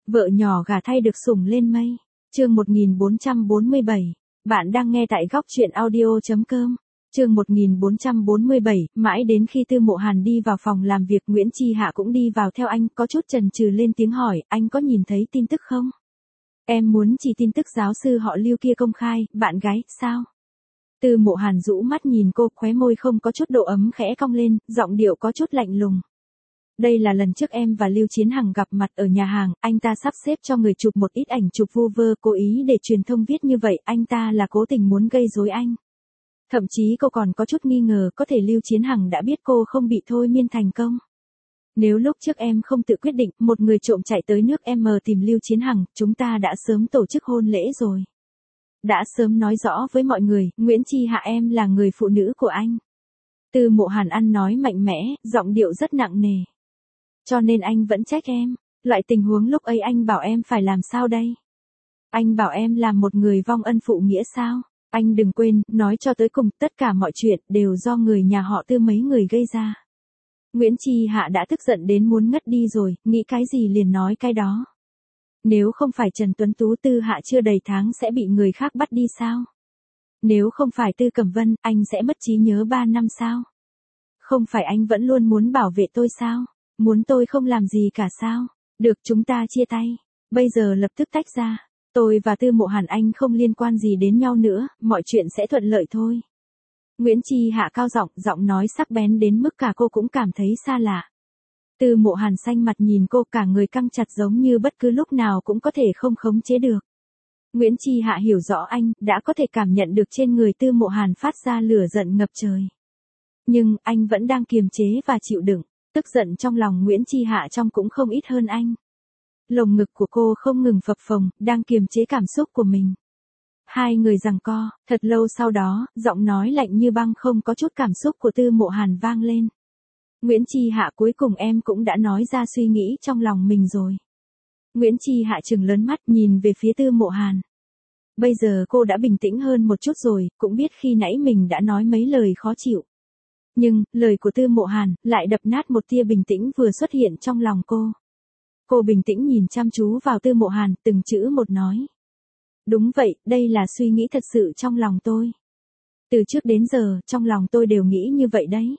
Vợ nhỏ gả thay được sủng lên mây. Chương 1447. Bạn đang nghe tại góc truyện audio.com. Chương 1447, mãi đến khi Tư Mộ Hàn đi vào phòng làm việc, Nguyễn Chi Hạ cũng đi vào theo anh, có chút chần chừ lên tiếng hỏi, anh có nhìn thấy tin tức không? Em muốn chỉ tin tức giáo sư họ Lưu kia công khai, bạn gái, sao? Tư Mộ Hàn rũ mắt nhìn cô, khóe môi không có chút độ ấm khẽ cong lên, giọng điệu có chút lạnh lùng. Đây là lần trước em và Lưu Chiến Hằng gặp mặt ở nhà hàng, anh ta sắp xếp cho người chụp một ít ảnh chụp vu vơ, cố ý để truyền thông viết như vậy, anh ta là cố tình muốn gây rối anh. Thậm chí cô còn có chút nghi ngờ có thể Lưu Chiến Hằng đã biết cô không bị thôi miên thành công. Nếu lúc trước em không tự quyết định, một người trộm chạy tới nước M tìm Lưu Chiến Hằng, chúng ta đã sớm tổ chức hôn lễ rồi. Đã sớm nói rõ với mọi người, Nguyễn Chi Hạ em là người phụ nữ của anh. Tư Mộ Hàn ăn nói mạnh mẽ, giọng điệu rất nặng nề. Cho nên anh vẫn trách em, loại tình huống lúc ấy anh bảo em phải làm sao đây? Anh bảo em làm một người vong ân phụ nghĩa sao? Anh đừng quên, nói cho tới cùng, tất cả mọi chuyện đều do người nhà họ Tư mấy người gây ra. Nguyễn Chi Hạ đã tức giận đến muốn ngất đi rồi, nghĩ cái gì liền nói cái đó. Nếu không phải Trần Tuấn Tú, Tư Hạ chưa đầy tháng sẽ bị người khác bắt đi sao? Nếu không phải Tư Cẩm Vân, anh sẽ mất trí nhớ 3 năm sao? Không phải anh vẫn luôn muốn bảo vệ tôi sao? Muốn tôi không làm gì cả sao? Được, chúng ta chia tay. Bây giờ lập tức tách ra. Tôi và Tư Mộ Hàn anh không liên quan gì đến nhau nữa, mọi chuyện sẽ thuận lợi thôi. Nguyễn Chi Hạ cao giọng, giọng nói sắc bén đến mức cả cô cũng cảm thấy xa lạ. Tư Mộ Hàn xanh mặt nhìn cô, cả người căng chặt giống như bất cứ lúc nào cũng có thể không khống chế được. Nguyễn Chi Hạ hiểu rõ anh, đã có thể cảm nhận được trên người Tư Mộ Hàn phát ra lửa giận ngập trời. Nhưng, anh vẫn đang kiềm chế và chịu đựng. Tức giận trong lòng Nguyễn Chi Hạ trong cũng không ít hơn anh. Lồng ngực của cô không ngừng phập phồng, đang kiềm chế cảm xúc của mình. Hai người giằng co, thật lâu sau đó, giọng nói lạnh như băng không có chút cảm xúc của Tư Mộ Hàn vang lên. Nguyễn Chi Hạ, cuối cùng em cũng đã nói ra suy nghĩ trong lòng mình rồi. Nguyễn Chi Hạ trừng lớn mắt nhìn về phía Tư Mộ Hàn. Bây giờ cô đã bình tĩnh hơn một chút rồi, cũng biết khi nãy mình đã nói mấy lời khó chịu. Nhưng, lời của Tư Mộ Hàn lại đập nát một tia bình tĩnh vừa xuất hiện trong lòng cô. Cô bình tĩnh nhìn chăm chú vào Tư Mộ Hàn, từng chữ một nói. Đúng vậy, đây là suy nghĩ thật sự trong lòng tôi. Từ trước đến giờ, trong lòng tôi đều nghĩ như vậy đấy.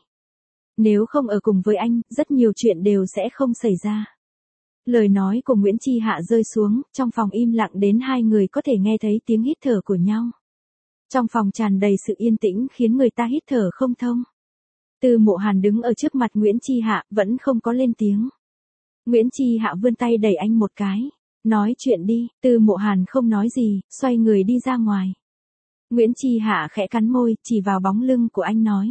Nếu không ở cùng với anh, rất nhiều chuyện đều sẽ không xảy ra. Lời nói của Nguyễn Chi Hạ rơi xuống, trong phòng im lặng đến hai người có thể nghe thấy tiếng hít thở của nhau. Trong phòng tràn đầy sự yên tĩnh khiến người ta hít thở không thông. Tư Mộ Hàn đứng ở trước mặt Nguyễn Chi Hạ, vẫn không có lên tiếng. Nguyễn Chi Hạ vươn tay đẩy anh một cái. Nói chuyện đi, Tư Mộ Hàn không nói gì, xoay người đi ra ngoài. Nguyễn Chi Hạ khẽ cắn môi, chỉ vào bóng lưng của anh nói.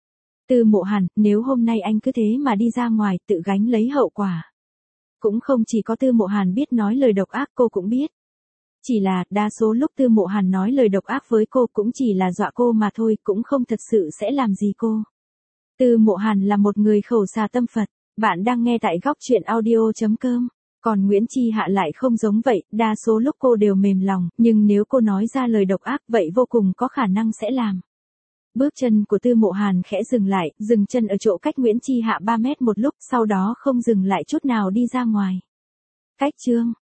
Tư Mộ Hàn, nếu hôm nay anh cứ thế mà đi ra ngoài, tự gánh lấy hậu quả. Cũng không chỉ có Tư Mộ Hàn biết nói lời độc ác, cô cũng biết. Chỉ là, đa số lúc Tư Mộ Hàn nói lời độc ác với cô cũng chỉ là dọa cô mà thôi, cũng không thật sự sẽ làm gì cô. Tư Mộ Hàn là một người khẩu xà tâm Phật. Bạn đang nghe tại góc truyện audio.com. Còn Nguyễn Chi Hạ lại không giống vậy, đa số lúc cô đều mềm lòng, nhưng nếu cô nói ra lời độc ác vậy vô cùng có khả năng sẽ làm. Bước chân của Tư Mộ Hàn khẽ dừng lại, dừng chân ở chỗ cách Nguyễn Chi Hạ 3 mét một lúc, sau đó không dừng lại chút nào đi ra ngoài. Cách chương